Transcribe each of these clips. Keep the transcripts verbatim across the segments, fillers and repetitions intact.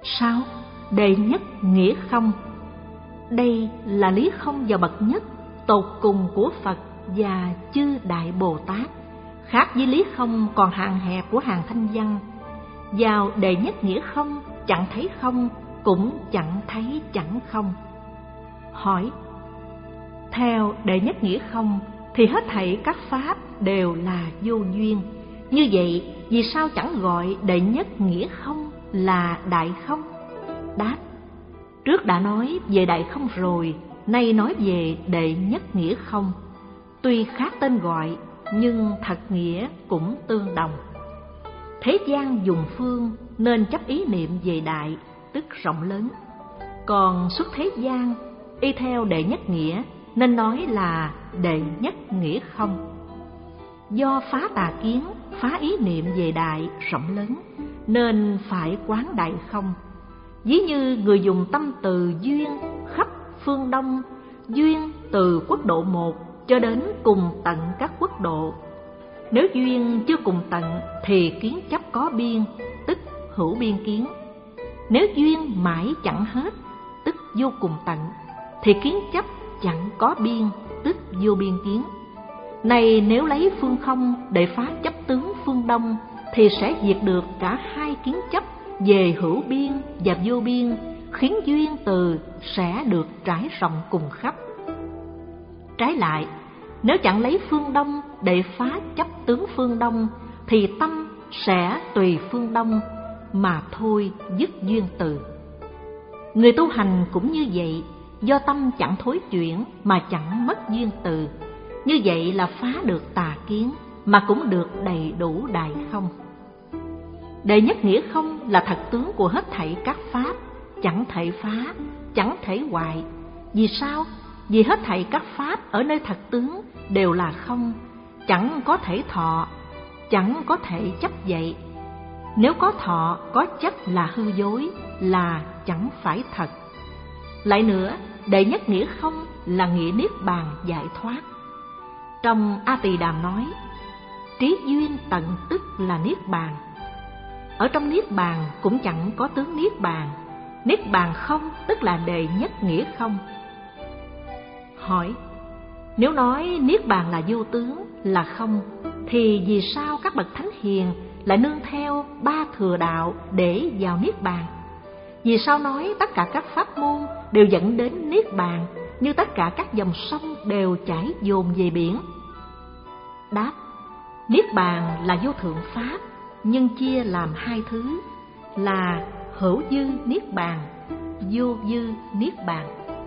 Sao? Đệ nhất nghĩa không. Đây là lý không và bậc nhất, tột cùng của Phật và chư Đại Bồ Tát, khác với lý không còn hạn hẹp của hàng thanh văn. Vào đệ nhất nghĩa không, chẳng thấy không, cũng chẳng thấy chẳng không. Hỏi: theo đệ nhất nghĩa không thì hết thảy các pháp đều là vô duyên. Như vậy, vì sao chẳng gọi đệ nhất nghĩa không là đại không? Đáp: trước đã nói về đại không rồi, nay nói về đệ nhất nghĩa không. Tuy khác tên gọi, nhưng thật nghĩa cũng tương đồng. Thế gian dùng phương nên chấp ý niệm về đại, tức rộng lớn. Còn xuất thế gian, y theo đệ nhất nghĩa, nên nói là đệ nhất nghĩa không. Do phá tà kiến, phá ý niệm về đại, rộng lớn, nên phải quán đại không. Ví như người dùng tâm từ duyên khắp phương Đông, duyên từ quốc độ một cho đến cùng tận các quốc độ. Nếu duyên chưa cùng tận thì kiến chấp có biên, tức hữu biên kiến. Nếu duyên mãi chẳng hết, tức vô cùng tận, thì kiến chấp chẳng có biên, tức vô biên kiến. Này nếu lấy phương không để phá chấp tướng phương Đông, thì sẽ diệt được cả hai kiến chấp về hữu biên và vô biên, khiến duyên từ sẽ được trải rộng cùng khắp. Trái lại, nếu chẳng lấy phương Đông để phá chấp tướng phương Đông, thì tâm sẽ tùy phương Đông mà thôi dứt duyên từ. Người tu hành cũng như vậy, do tâm chẳng thối chuyển mà chẳng mất duyên từ. Như vậy là phá được tà kiến mà cũng được đầy đủ đại không. Đệ nhất nghĩa không là thật tướng của hết thảy các pháp, chẳng thể phá, chẳng thể hoại. Vì sao? Vì hết thảy các pháp ở nơi thật tướng đều là không, chẳng có thể thọ, chẳng có thể chấp vậy. Nếu có thọ, có chấp là hư dối, là chẳng phải thật. Lại nữa, đệ nhất nghĩa không là nghĩa niết bàn giải thoát. Trong A Tỳ Đàm nói, trí duyên tận tức là niết bàn. Ở trong niết bàn cũng chẳng có tướng niết bàn. Niết bàn không tức là đệ nhất nghĩa không. Hỏi: nếu nói niết bàn là vô tướng, là không, thì vì sao các bậc thánh hiền lại nương theo ba thừa đạo để vào niết bàn? Vì sao nói tất cả các pháp môn đều dẫn đến niết bàn, như tất cả các dòng sông đều chảy dồn về biển? Đáp: niết bàn là vô thượng pháp, nhưng chia làm hai thứ là hữu dư niết bàn, vô dư niết bàn.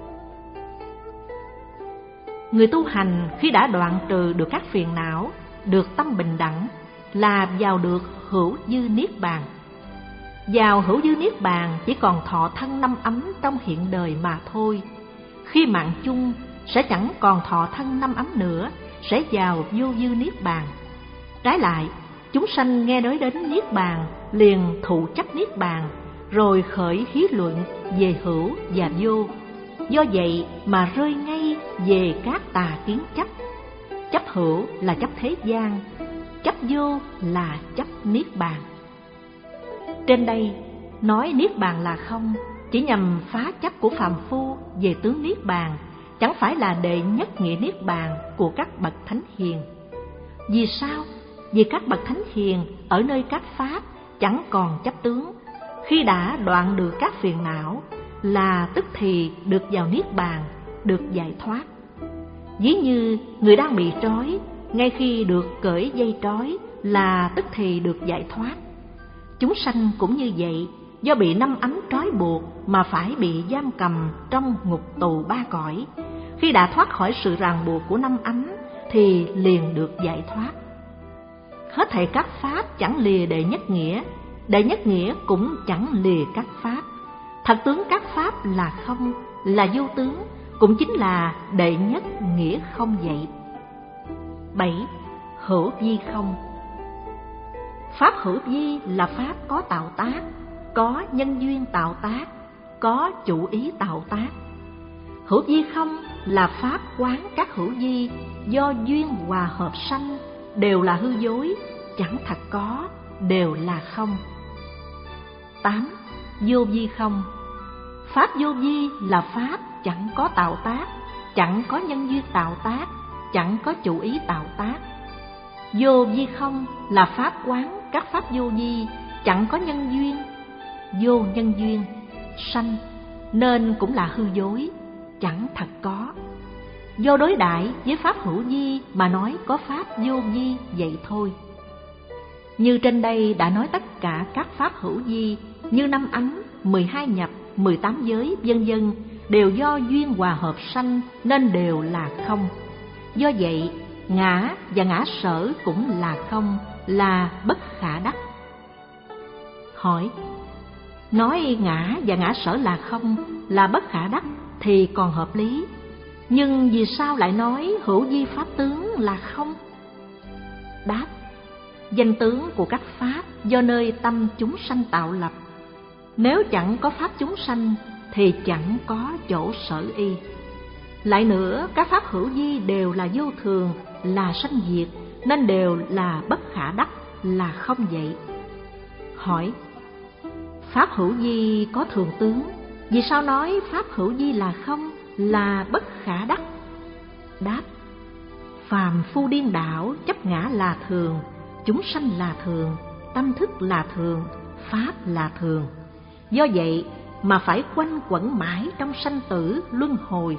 Người tu hành khi đã đoạn trừ được các phiền não, được tâm bình đẳng, là vào được hữu dư niết bàn. Vào hữu dư niết bàn chỉ còn thọ thân năm ấm trong hiện đời mà thôi. Khi mạng chung sẽ chẳng còn thọ thân năm ấm nữa, sẽ vào vô dư niết bàn. Trái lại, chúng sanh nghe nói đến niết bàn liền thụ chấp niết bàn, rồi khởi hí luận về hữu và vô. Do vậy mà rơi ngay về các tà kiến chấp. Chấp hữu là chấp thế gian, chấp vô là chấp niết bàn. Trên đây nói niết bàn là không, chỉ nhằm phá chấp của phàm phu về tướng niết bàn, chẳng phải là đệ nhất nghĩa niết bàn của các bậc thánh hiền. Vì sao? Vì các bậc thánh hiền ở nơi các pháp chẳng còn chấp tướng, khi đã đoạn được các phiền não là tức thì được vào niết bàn, được giải thoát. Ví như người đang bị trói, ngay khi được cởi dây trói là tức thì được giải thoát. Chúng sanh cũng như vậy, do bị năm ấm trói buộc mà phải bị giam cầm trong ngục tù ba cõi. Khi đã thoát khỏi sự ràng buộc của năm ấm thì liền được giải thoát. Hết thảy các pháp chẳng lìa đệ nhất nghĩa, đệ nhất nghĩa cũng chẳng lìa các pháp. Thật tướng các pháp là không, là vô tướng, cũng chính là đệ nhất nghĩa không vậy. Bảy. Hữu vi không. Pháp hữu vi là pháp có tạo tác, có nhân duyên tạo tác, có chủ ý tạo tác. Hữu vi không là pháp quán các hữu vi do duyên hòa hợp sanh, đều là hư dối, chẳng thật có, đều là không. Tám. vô vi không. Pháp vô vi là pháp chẳng có tạo tác, chẳng có nhân duyên tạo tác, chẳng có chủ ý tạo tác. Vô vi không là pháp quán các pháp vô vi, chẳng có nhân duyên, vô nhân duyên, sanh, nên cũng là hư dối, chẳng thật có. Do đối đãi với pháp hữu vi mà nói có pháp vô vi vậy thôi. Như trên đây đã nói tất cả các pháp hữu vi như năm ánh, mười hai nhập, mười tám giới, vân vân đều do duyên hòa hợp sanh nên đều là không. Do vậy, ngã và ngã sở cũng là không, là bất khả đắc. Hỏi: nói ngã và ngã sở là không, là bất khả đắc thì còn hợp lý, nhưng vì sao lại nói hữu vi pháp tướng là không? Đáp: danh tướng của các pháp do nơi tâm chúng sanh tạo lập. Nếu chẳng có pháp chúng sanh thì chẳng có chỗ sở y. Lại nữa, các pháp hữu vi đều là vô thường, là sanh diệt, nên đều là bất khả đắc, là không vậy. Hỏi: pháp hữu vi có thường tướng, vì sao nói pháp hữu vi là không, là bất khả đắc? Đáp: phàm phu điên đảo chấp ngã là thường, chúng sanh là thường, tâm thức là thường, pháp là thường. Do vậy mà phải quanh quẩn mãi trong sanh tử luân hồi.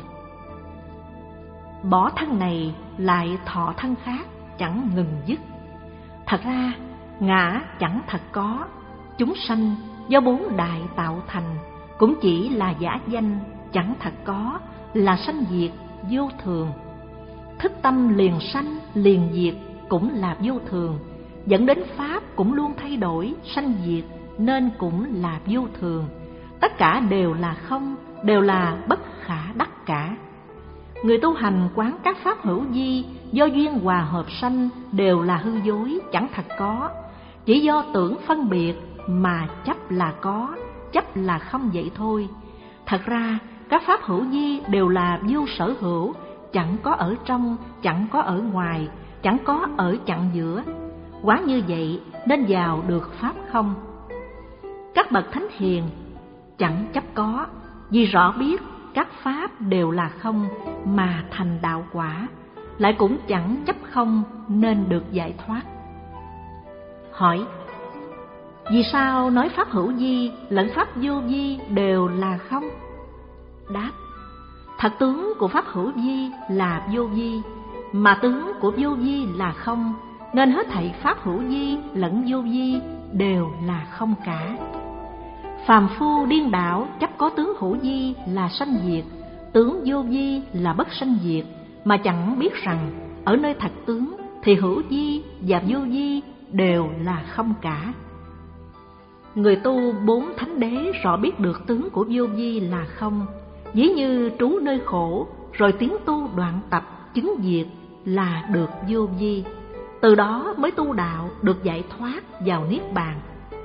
Bỏ thân này lại thọ thân khác, chẳng ngừng dứt. Thật ra ngã chẳng thật có, chúng sanh do bốn đại tạo thành cũng chỉ là giả danh, chẳng thật có, là sanh diệt vô thường. Thức tâm liền sanh liền diệt cũng là vô thường, dẫn đến pháp cũng luôn thay đổi sanh diệt nên cũng là vô thường. Tất cả đều là không, đều là bất khả đắc cả. Người tu hành quán các pháp hữu vi do duyên hòa hợp sanh đều là hư dối, chẳng thật có. Chỉ do tưởng phân biệt mà chấp là có, chấp là không vậy thôi. Thật ra các pháp hữu vi đều là vô sở hữu, chẳng có ở trong, chẳng có ở ngoài, chẳng có ở chặng giữa. Quán như vậy nên vào được pháp không. Các bậc thánh hiền chẳng chấp có, vì rõ biết các pháp đều là không mà thành đạo quả, lại cũng chẳng chấp không nên được giải thoát. Hỏi: vì sao nói pháp hữu vi lẫn pháp vô vi đều là không? Đáp: thật tướng của pháp hữu vi là vô vi, mà tướng của vô vi là không, nên hết thảy pháp hữu vi lẫn vô vi đều là không cả. Phàm phu điên đảo chấp có tướng hữu vi là sanh diệt, tướng vô vi là bất sanh diệt, mà chẳng biết rằng ở nơi thật tướng thì hữu vi và vô vi đều là không cả. Người tu bốn thánh đế rõ biết được tướng của vô vi là không, ví như trú nơi khổ rồi tiến tu đoạn tập chứng diệt là được vô vi, từ đó mới tu đạo được giải thoát vào niết bàn.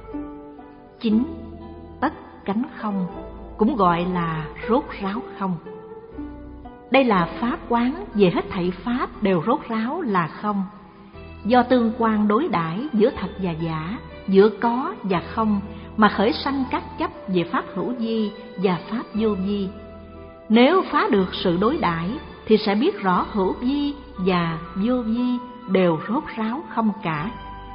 Chín, tất cánh không, cũng gọi là rốt ráo không. Đây là pháp quán về hết thảy pháp đều rốt ráo là không, do tương quan đối đãi giữa thật và giả, giữa có và không mà khởi sanh các chấp về pháp hữu vi và pháp vô vi. Nếu phá được sự đối đãi thì sẽ biết rõ hữu vi và vô vi đều rốt ráo không cả.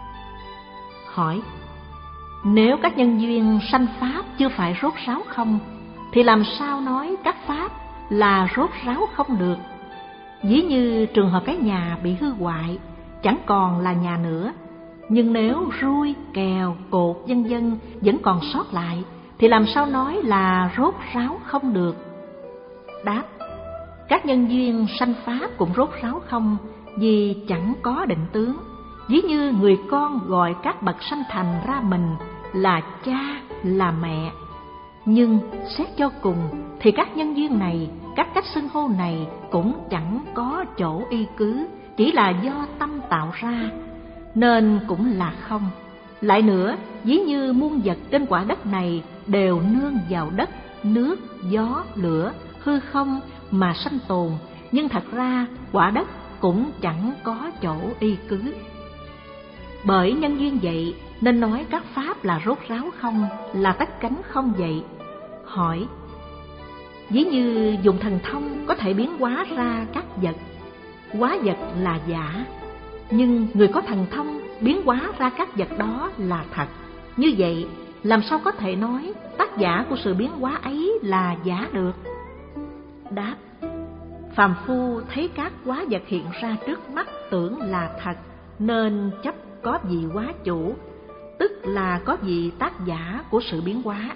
Hỏi: nếu các nhân duyên sanh pháp chưa phải rốt ráo không, thì làm sao nói các pháp là rốt ráo không được? Ví như trường hợp cái nhà bị hư hoại, chẳng còn là nhà nữa, nhưng nếu rui, kèo, cột vân vân vẫn còn sót lại, thì làm sao nói là rốt ráo không được? Đáp: các nhân duyên sanh pháp cũng rốt ráo không, vì chẳng có định tướng. Ví như người con gọi các bậc sanh thành ra mình là cha, là mẹ, nhưng xét cho cùng thì các nhân duyên này, các cách xưng hô này cũng chẳng có chỗ y cứ, chỉ là do tâm tạo ra, nên cũng là không. Lại nữa, ví như muôn vật trên quả đất này đều nương vào đất, nước, gió, lửa, hư không mà sanh tồn, nhưng thật ra quả đất cũng chẳng có chỗ y cứ. Bởi nhân duyên vậy nên nói các pháp là rốt ráo không, là tách cánh không vậy? Hỏi: ví như dùng thần thông có thể biến hóa ra các vật, hóa vật là giả, nhưng người có thần thông biến hóa ra các vật đó là thật. Như vậy, làm sao có thể nói tác giả của sự biến hóa ấy là giả được? Đáp: phàm phu thấy các hóa vật hiện ra trước mắt tưởng là thật, nên chấp có vị hóa chủ, tức là có vị tác giả của sự biến hóa.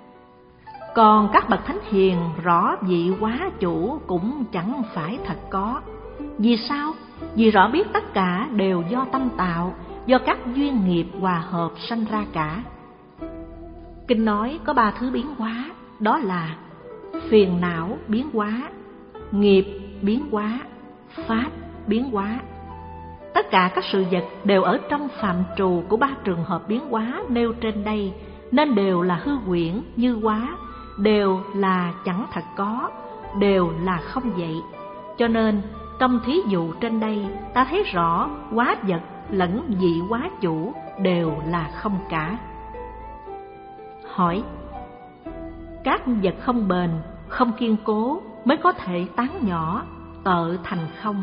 Còn các bậc thánh hiền rõ vị hóa chủ cũng chẳng phải thật có. Vì sao? Vì rõ biết tất cả đều do tâm tạo, do các duyên nghiệp hòa hợp sanh ra cả. Kinh nói có ba thứ biến hóa, đó là phiền não biến hóa, nghiệp biến hóa, pháp biến hóa. Tất cả các sự vật đều ở trong phạm trù của ba trường hợp biến hóa nêu trên đây, nên đều là hư huyễn như hóa, đều là chẳng thật có, đều là không vậy. Cho nên trong thí dụ trên đây, ta thấy rõ hóa vật lẫn vị hóa chủ đều là không cả. Hỏi: các vật không bền, không kiên cố mới có thể tán nhỏ, tợ thành không.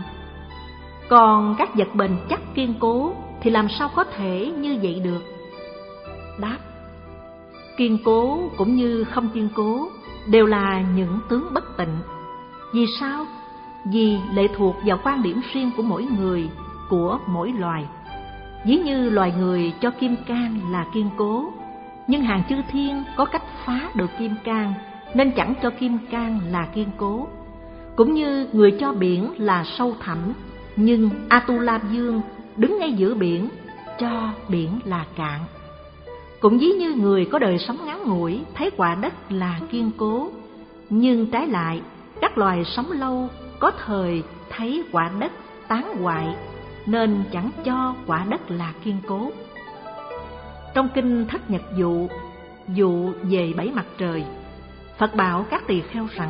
Còn các vật bền chắc kiên cố thì làm sao có thể như vậy được? Đáp: kiên cố cũng như không kiên cố đều là những tướng bất tịnh. Vì sao? Vì lệ thuộc vào quan điểm riêng của mỗi người, của mỗi loài. Ví như loài người cho kim cang là kiên cố, nhưng hàng chư thiên có cách phá được kim cang, nên chẳng cho kim cang là kiên cố. Cũng như người cho biển là sâu thẳm, nhưng Atula Dương đứng ngay giữa biển, cho biển là cạn. Cũng ví như người có đời sống ngắn ngủi thấy quả đất là kiên cố, nhưng trái lại các loài sống lâu có thời thấy quả đất tán hoại, nên chẳng cho quả đất là kiên cố. Trong kinh Thất Nhật Dụ, dụ về bảy mặt trời, Phật bảo các tỳ kheo rằng: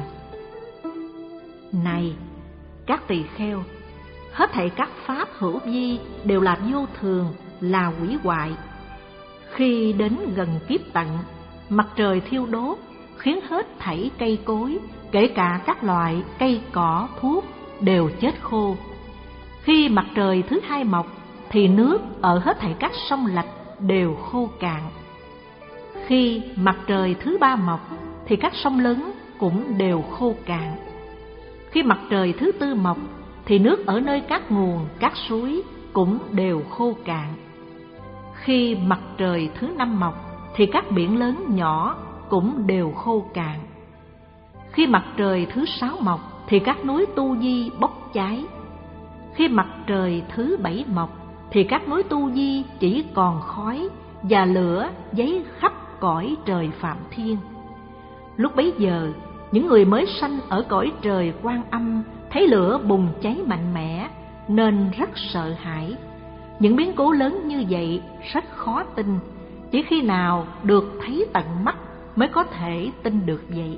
này các tỳ kheo, hết thảy các pháp hữu vi đều là vô thường, là hủy hoại. Khi đến gần kiếp tận, mặt trời thiêu đốt khiến hết thảy cây cối, kể cả các loại cây cỏ thuốc đều chết khô. Khi mặt trời thứ hai mọc thì nước ở hết thảy các sông lạch đều khô cạn. Khi mặt trời thứ ba mọc thì các sông lớn cũng đều khô cạn. Khi mặt trời thứ tư mọc thì nước ở nơi các nguồn, các suối cũng đều khô cạn. Khi mặt trời thứ năm mọc thì các biển lớn nhỏ cũng đều khô cạn. Khi mặt trời thứ sáu mọc thì các núi Tu Di bốc cháy. Khi mặt trời thứ bảy mọc thì các núi Tu Di chỉ còn khói và lửa giấy khắp cõi trời Phạm Thiên. Lúc bấy giờ, những người mới sanh ở cõi trời Quan Âm thấy lửa bùng cháy mạnh mẽ nên rất sợ hãi. Những biến cố lớn như vậy rất khó tin, chỉ khi nào được thấy tận mắt mới có thể tin được vậy.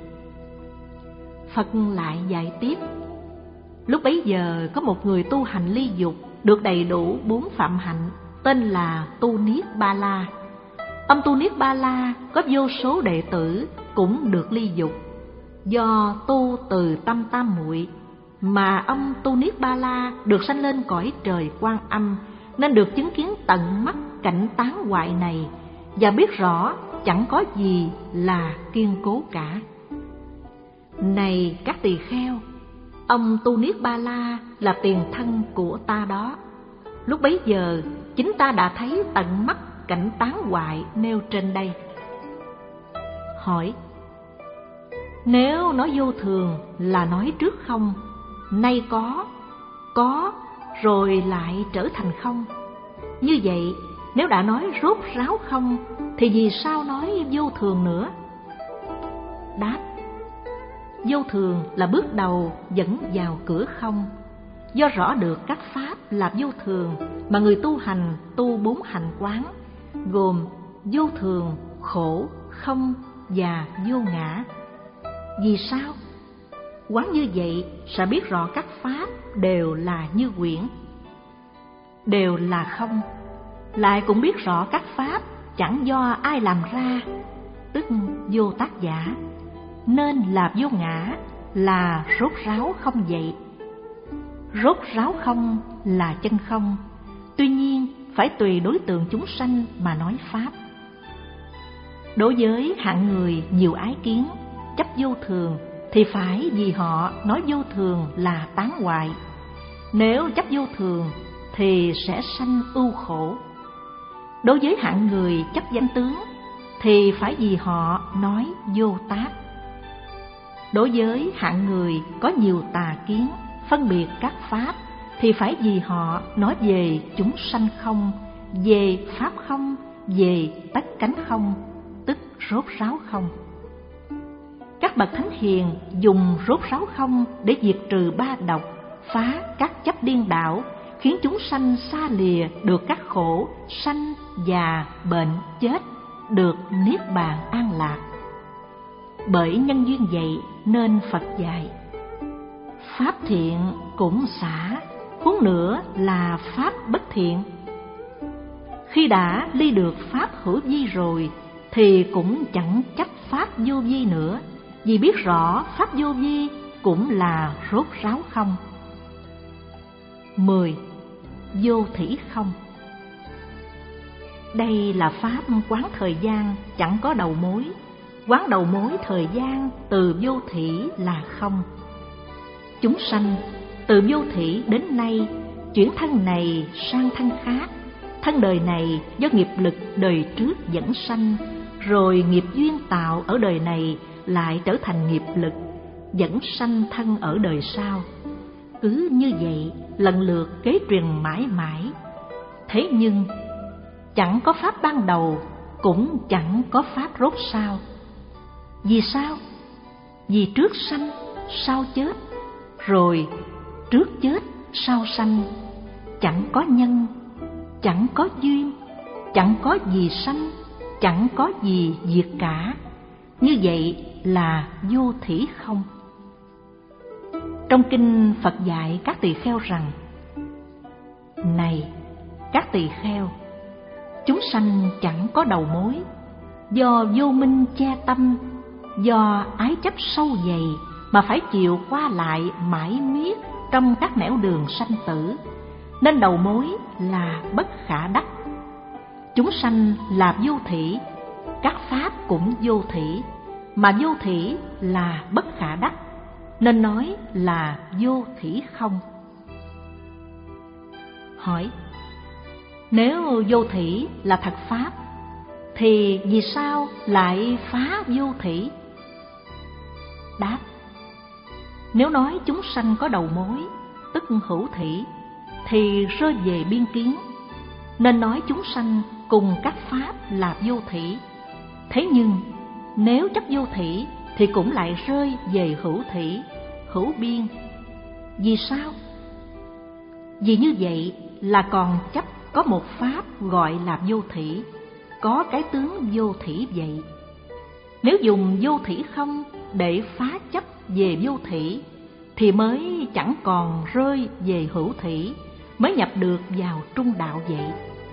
Phật lại dạy tiếp: lúc bấy giờ có một người tu hành ly dục, được đầy đủ bốn phạm hạnh, tên là Tu Niết Ba La. Ông Tu Niết Ba La có vô số đệ tử cũng được ly dục. Do tu từ tâm tam muội mà ông Tu Niết Ba La được sanh lên cõi trời Quan Âm, nên được chứng kiến tận mắt cảnh tán hoại này và biết rõ chẳng có gì là kiên cố cả. Này các tỳ kheo, ông Tu Niết Ba La là tiền thân của ta đó. Lúc bấy giờ chính ta đã thấy tận mắt cảnh tán hoại nêu trên đây. Hỏi: nếu nói vô thường là nói trước không, nay có, có rồi lại trở thành không. Như vậy, nếu đã nói rốt ráo không thì vì sao nói vô thường nữa? Đáp: vô thường là bước đầu dẫn vào cửa không. Do rõ được các pháp là vô thường mà người tu hành tu bốn hành quán, gồm vô thường, khổ, không và vô ngã. Vì sao? Quán như vậy sẽ biết rõ các pháp đều là như quyển, đều là không. lại cũng biết rõ các pháp chẳng do ai làm ra, tức vô tác giả, nên là vô ngã, là rốt ráo không vậy. Rốt ráo không là chân không, tuy nhiên phải tùy đối tượng chúng sanh mà nói pháp. Đối với hạng người nhiều ái kiến, chấp vô thường, thì phải vì họ nói vô thường là tán hoại. Nếu chấp vô thường thì sẽ sanh ưu khổ. Đối với hạng người chấp danh tướng thì phải vì họ nói vô tác. Đối với hạng người có nhiều tà kiến, phân biệt các pháp, thì phải vì họ nói về chúng sanh không, về pháp không, về tất cánh không, tức rốt ráo không. Các bậc thánh hiền dùng rốt ráo không để diệt trừ ba độc, phá các chấp điên đảo, khiến chúng sanh xa lìa được các khổ sanh, già, bệnh, chết, được niết bàn an lạc. Bởi nhân duyên vậy nên Phật dạy: pháp thiện cũng xả, huống nữa là pháp bất thiện. Khi đã ly được pháp hữu vi rồi thì cũng chẳng chấp pháp vô vi nữa, vì biết rõ pháp vô vi cũng là rốt ráo không. Mười. Vô thỉ không. Đây là pháp quán thời gian chẳng có đầu mối. Quán đầu mối thời gian từ vô thỉ là không. Chúng sanh từ vô thỉ đến nay chuyển thân này sang thân khác. Thân đời này do nghiệp lực đời trước dẫn sanh, rồi nghiệp duyên tạo ở đời này lại trở thành nghiệp lực dẫn sanh thân ở đời sau. Cứ như vậy lần lượt kế truyền mãi mãi. Thế nhưng chẳng có pháp ban đầu, cũng chẳng có pháp rốt sau. Vì sao? Vì trước sanh sau chết, rồi trước chết sau sanh. Chẳng có nhân, chẳng có duyên, chẳng có gì sanh, chẳng có gì diệt cả. Như vậy là vô thỉ không. Trong kinh Phật dạy các tỳ kheo rằng: này các tỳ kheo, chúng sanh chẳng có đầu mối, do vô minh che tâm, do ái chấp sâu dày mà phải chịu qua lại mãi miết trong các nẻo đường sanh tử, nên đầu mối là bất khả đắc. Chúng sanh là vô thỉ, các pháp cũng vô thỉ, mà vô thỉ là bất khả đắc, nên nói là vô thỉ không. Hỏi: nếu vô thỉ là thật pháp, thì vì sao lại phá vô thỉ? Đáp: nếu nói chúng sanh có đầu mối, tức hữu thỉ, thì rơi về biên kiến, nên nói chúng sanh cùng các pháp là vô thỉ. Thế nhưng nếu chấp vô thỉ thì cũng lại rơi về hữu thỉ, hữu biên. Vì sao? Vì như vậy là còn chấp có một pháp gọi là vô thỉ, có cái tướng vô thỉ vậy. Nếu dùng vô thỉ không để phá chấp về vô thỉ, thì mới chẳng còn rơi về hữu thỉ, mới nhập được vào trung đạo vậy.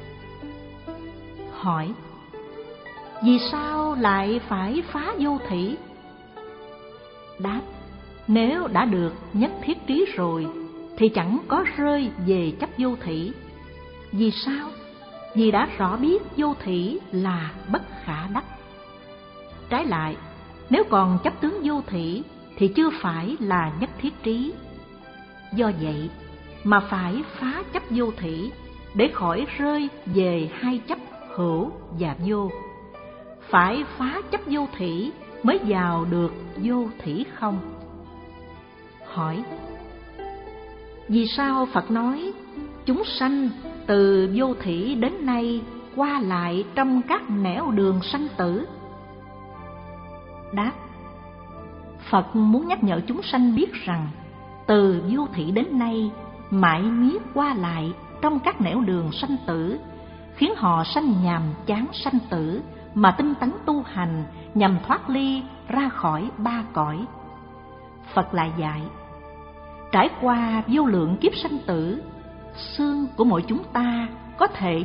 Hỏi: vì sao lại phải phá vô thỉ? Đáp: nếu đã được nhất thiết trí rồi thì chẳng có rơi về chấp vô thỉ. Vì sao? Vì đã rõ biết vô thỉ là bất khả đắc. Trái lại, nếu còn chấp tướng vô thỉ thì chưa phải là nhất thiết trí. Do vậy mà phải phá chấp vô thỉ để khỏi rơi về hai chấp hữu và vô. Phải phá chấp vô thỉ mới vào được vô thỉ không. Hỏi: vì sao Phật nói chúng sanh từ vô thỉ đến nay qua lại trong các nẻo đường sanh tử? Đáp: Phật muốn nhắc nhở chúng sanh biết rằng từ vô thỉ đến nay mãi miết qua lại trong các nẻo đường sanh tử, khiến họ sanh nhàm chán sanh tử mà tinh tấn tu hành nhằm thoát ly ra khỏi ba cõi. Phật lại dạy: trải qua vô lượng kiếp sanh tử, xương của mỗi chúng ta có thể chất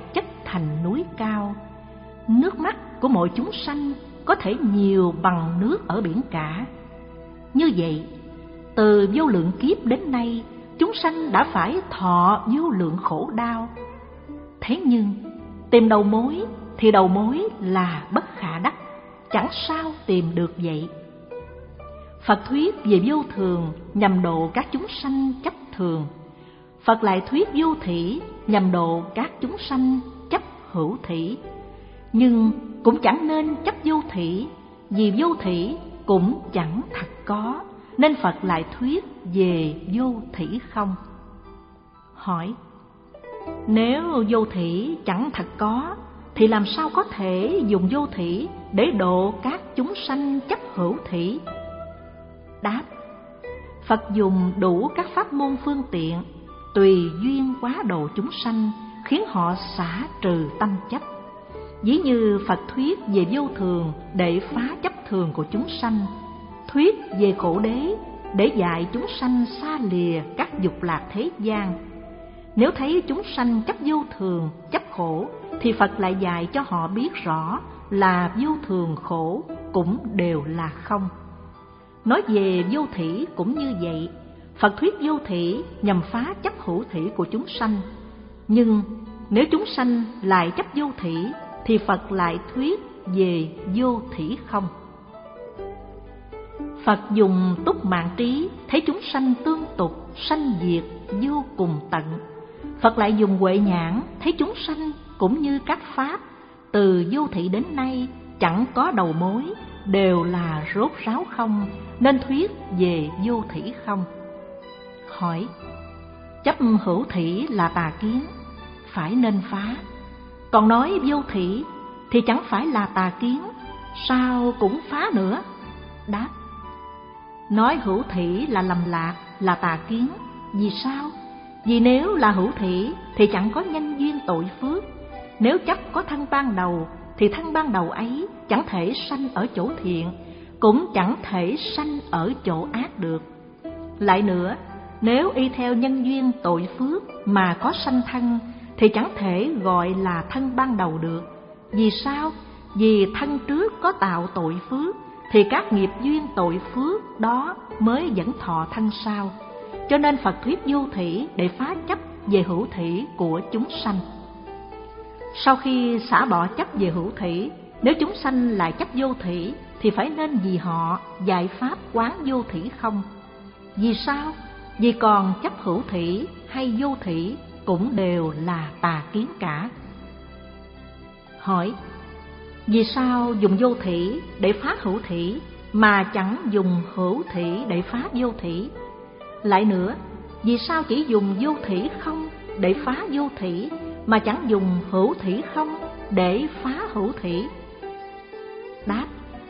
thành núi cao. Nước mắt của mọi chúng sanh có thể nhiều bằng nước ở biển cả. Như vậy, từ vô lượng kiếp đến nay, chúng sanh đã phải thọ vô lượng khổ đau. Thế nhưng, tìm đầu mối thì đầu mối là bất khả đắc, chẳng sao tìm được vậy. Phật thuyết về vô thường nhằm độ các chúng sanh chấp thường. Phật lại thuyết vô thỉ nhằm độ các chúng sanh chấp hữu thỉ. Nhưng cũng chẳng nên chấp vô thỉ, vì vô thỉ cũng chẳng thật có, nên Phật lại thuyết về vô thỉ không. Hỏi: nếu vô thỉ chẳng thật có, thì làm sao có thể dùng vô thỉ để độ các chúng sanh chấp hữu thỉ? Đáp: Phật dùng đủ các pháp môn phương tiện, tùy duyên quá độ chúng sanh, khiến họ xả trừ tâm chấp. Ví như Phật thuyết về vô thường để phá chấp thường của chúng sanh, thuyết về khổ đế để dạy chúng sanh xa lìa các dục lạc thế gian. Nếu thấy chúng sanh chấp vô thường, chấp khổ, thì Phật lại dạy cho họ biết rõ là vô thường khổ cũng đều là không. Nói về vô thỉ cũng như vậy, Phật thuyết vô thỉ nhằm phá chấp hữu thỉ của chúng sanh. Nhưng nếu chúng sanh lại chấp vô thỉ, thì Phật lại thuyết về vô thỉ không. Phật dùng túc mạng trí thấy chúng sanh tương tục, sanh diệt vô cùng tận. Phật lại dùng huệ nhãn thấy chúng sanh cũng như các pháp từ vô thỉ đến nay chẳng có đầu mối, đều là rốt ráo không, nên thuyết về vô thỉ không. Hỏi: chấp hữu thỉ là tà kiến, phải nên phá. Còn nói vô thỉ thì chẳng phải là tà kiến, sao cũng phá nữa? Đáp: nói hữu thỉ là lầm lạc, là tà kiến. Vì sao? Vì nếu là hữu thỉ thì chẳng có nhân duyên tội phước. Nếu chấp có thân ban đầu thì thân ban đầu ấy chẳng thể sanh ở chỗ thiện, cũng chẳng thể sanh ở chỗ ác được. Lại nữa, nếu y theo nhân duyên tội phước mà có sanh thân thì chẳng thể gọi là thân ban đầu được. Vì sao? Vì thân trước có tạo tội phước thì các nghiệp duyên tội phước đó mới dẫn thọ thân sau. Cho nên Phật thuyết vô thỉ để phá chấp về hữu thỉ của chúng sanh. Sau khi xả bỏ chấp về hữu thỉ, nếu chúng sanh lại chấp vô thỉ thì phải nên vì họ dạy pháp quán vô thỉ không. Vì sao? Vì còn chấp hữu thỉ hay vô thỉ cũng đều là tà kiến cả. Hỏi: vì sao dùng vô thỉ để phá hữu thỉ mà chẳng dùng hữu thỉ để phá vô thỉ? Lại nữa, vì sao chỉ dùng vô thỉ không để phá vô thỉ mà chẳng dùng hữu thỉ không để phá hữu thỉ? Đáp: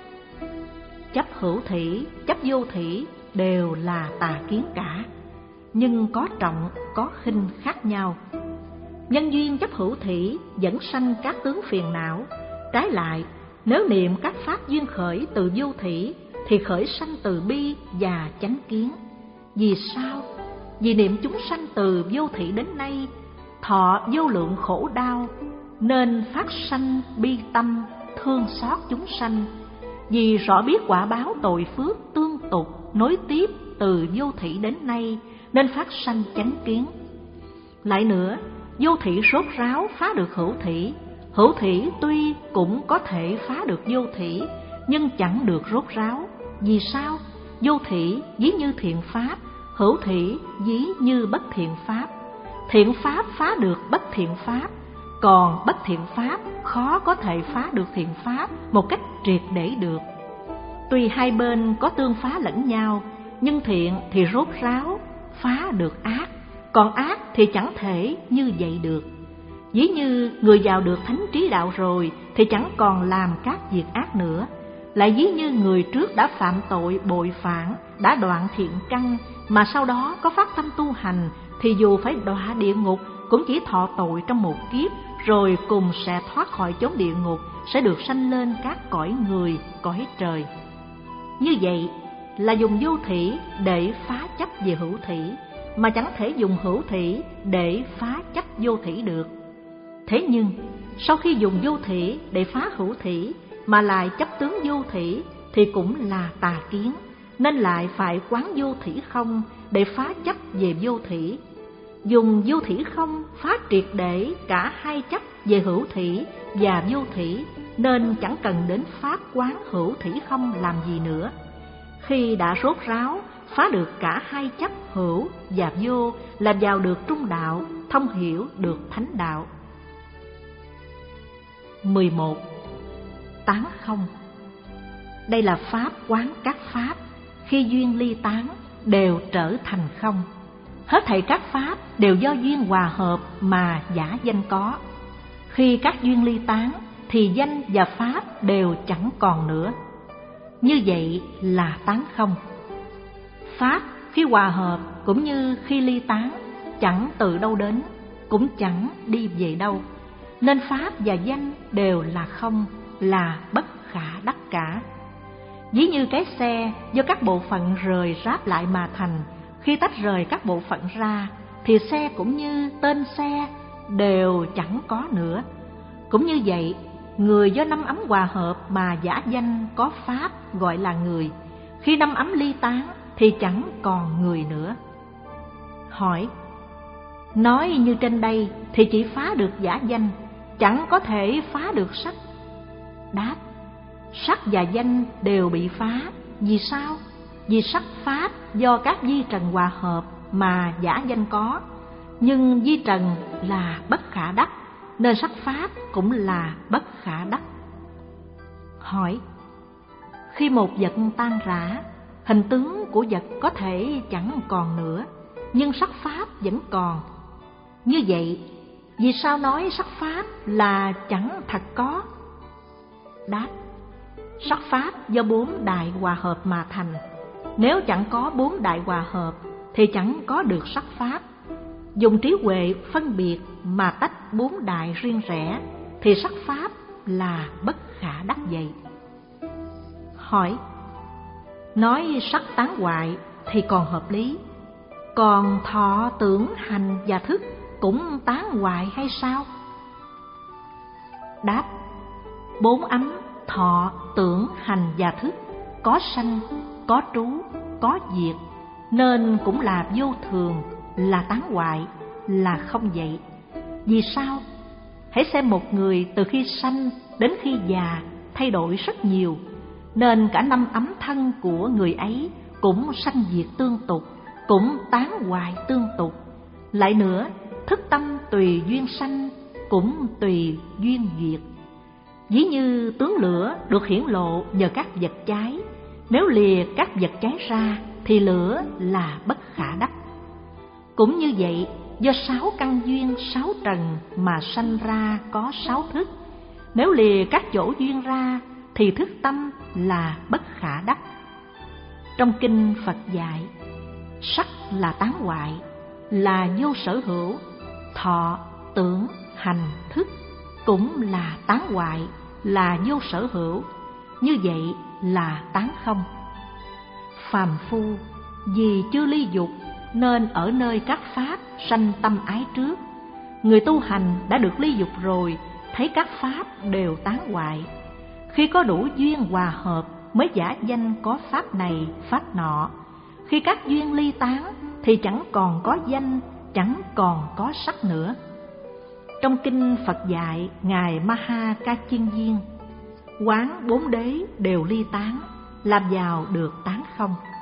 chấp hữu thỉ, chấp vô thỉ đều là tà kiến cả, nhưng có trọng, có khinh khác nhau. Nhân duyên chấp hữu thỉ dẫn sanh các tướng phiền não. Trái lại, nếu niệm các pháp duyên khởi từ vô thỉ thì khởi sanh từ bi và chánh kiến. Vì sao? Vì niệm chúng sanh từ vô thỉ đến nay thọ vô lượng khổ đau, nên phát sanh bi tâm thương xót chúng sanh. Vì rõ biết quả báo tội phước tương tục nối tiếp từ vô thỉ đến nay, nên phát sanh chánh kiến. Lại nữa, vô thỉ rốt ráo phá được hữu thỉ. Hữu thỉ tuy cũng có thể phá được vô thỉ, nhưng chẳng được rốt ráo. Vì sao? Vô thỉ ví như thiện pháp, hữu thỉ ví như bất thiện pháp. Thiện pháp phá được bất thiện pháp, còn bất thiện pháp khó có thể phá được thiện pháp một cách triệt để được. Tuy hai bên có tương phá lẫn nhau, nhưng thiện thì rốt ráo phá được ác, còn ác thì chẳng thể như vậy được. Ví như người vào được thánh trí đạo rồi thì chẳng còn làm các việc ác nữa. Lại ví như người trước đã phạm tội bội phản, đã đoạn thiện căn, mà sau đó có phát tâm tu hành, thì dù phải đọa địa ngục cũng chỉ thọ tội trong một kiếp, rồi cùng sẽ thoát khỏi chốn địa ngục, sẽ được sanh lên các cõi người, cõi trời. Như vậy là dùng vô thỉ để phá chấp về hữu thỉ, mà chẳng thể dùng hữu thỉ để phá chấp vô thỉ được. Thế nhưng sau khi dùng vô thỉ để phá hữu thỉ mà lại chấp tướng vô thỉ thì cũng là tà kiến, nên lại phải quán vô thỉ không để phá chấp về vô thỉ. Dùng vô thỉ không phá triệt để cả hai chấp về hữu thỉ và vô thỉ, nên chẳng cần đến pháp quán hữu thỉ không làm gì nữa. Khi đã rốt ráo phá được cả hai chấp hữu và vô là vào được trung đạo, thông hiểu được thánh đạo. mười một. Tán không. Đây là pháp quán các pháp, khi duyên ly tán đều trở thành không. Hết thảy các pháp đều do duyên hòa hợp mà giả danh có. Khi các duyên ly tán thì danh và pháp đều chẳng còn nữa. Như vậy là tán không. Pháp khi hòa hợp cũng như khi ly tán, chẳng từ đâu đến, cũng chẳng đi về đâu. Nên pháp và danh đều là không, là bất khả đắc cả. Ví như cái xe do các bộ phận rời ráp lại mà thành, khi tách rời các bộ phận ra thì xe cũng như tên xe đều chẳng có nữa. Cũng như vậy, người do năm ấm hòa hợp mà giả danh có pháp gọi là người, khi năm ấm ly tán thì chẳng còn người nữa. Hỏi: nói như trên đây thì chỉ phá được giả danh, chẳng có thể phá được sắc. Đáp: sắc và danh đều bị phá. Vì sao? Vì sắc pháp do các vi trần hòa hợp mà giả danh có, nhưng vi trần là bất khả đắc, nên sắc pháp cũng là bất khả đắc. Hỏi: khi một vật tan rã, hình tướng của vật có thể chẳng còn nữa, nhưng sắc pháp vẫn còn. Như vậy, vì sao nói sắc pháp là chẳng thật có? Đáp: sắc pháp do bốn đại hòa hợp mà thành. Nếu chẳng có bốn đại hòa hợp thì chẳng có được sắc pháp. Dùng trí huệ phân biệt mà tách bốn đại riêng rẽ thì sắc pháp là bất khả đắc vậy. Hỏi: nói sắc tán hoại thì còn hợp lý, còn thọ tưởng hành và thức cũng tán hoại hay sao? Đáp: bốn ấm thọ tưởng hành và thức có sanh, có trú, có diệt, nên cũng là vô thường, là tán hoại, là không vậy. Vì sao? Hãy xem một người từ khi sanh đến khi già thay đổi rất nhiều, nên cả năm ấm thân của người ấy cũng sanh diệt tương tục, cũng tán hoại tương tục. Lại nữa, thức tâm tùy duyên sanh, cũng tùy duyên diệt. Ví như tướng lửa được hiển lộ nhờ các vật cháy, nếu lìa các vật cháy ra thì lửa là bất khả đắc. Cũng như vậy, do sáu căn duyên sáu trần mà sanh ra có sáu thức, nếu lìa các chỗ duyên ra thì thức tâm là bất khả đắc. Trong kinh Phật dạy, sắc là tán hoại, là vô sở hữu, thọ, tưởng, hành, thức cũng là tán hoại, là vô sở hữu. Như vậy là tán không. Phàm phu vì chưa ly dục nên ở nơi các pháp sanh tâm ái trước. Người tu hành đã được ly dục rồi, thấy các pháp đều tán hoại. Khi có đủ duyên hòa hợp mới giả danh có pháp này, pháp nọ. Khi các duyên ly tán thì chẳng còn có danh, chẳng còn có sắc nữa. Trong kinh Phật dạy Ngài Maha Ca Chiên Viên, quán bốn đế đều ly tán, làm vào được tán không.